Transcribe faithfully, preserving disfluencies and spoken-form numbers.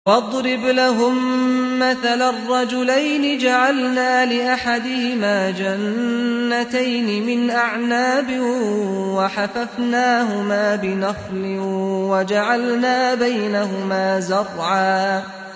وَاضْرِبْ لَهُم مَّثَلًا رَّجُلَيْنِ جَعَلْنَا لِأَحَدِهِمَا جَنَّتَيْنِ مِنْ أَعْنَابٍ وَحَفَفْنَاهُمَا بِنَخْلٍ وَجَعَلْنَا بَيْنَهُمَا زَرْعًا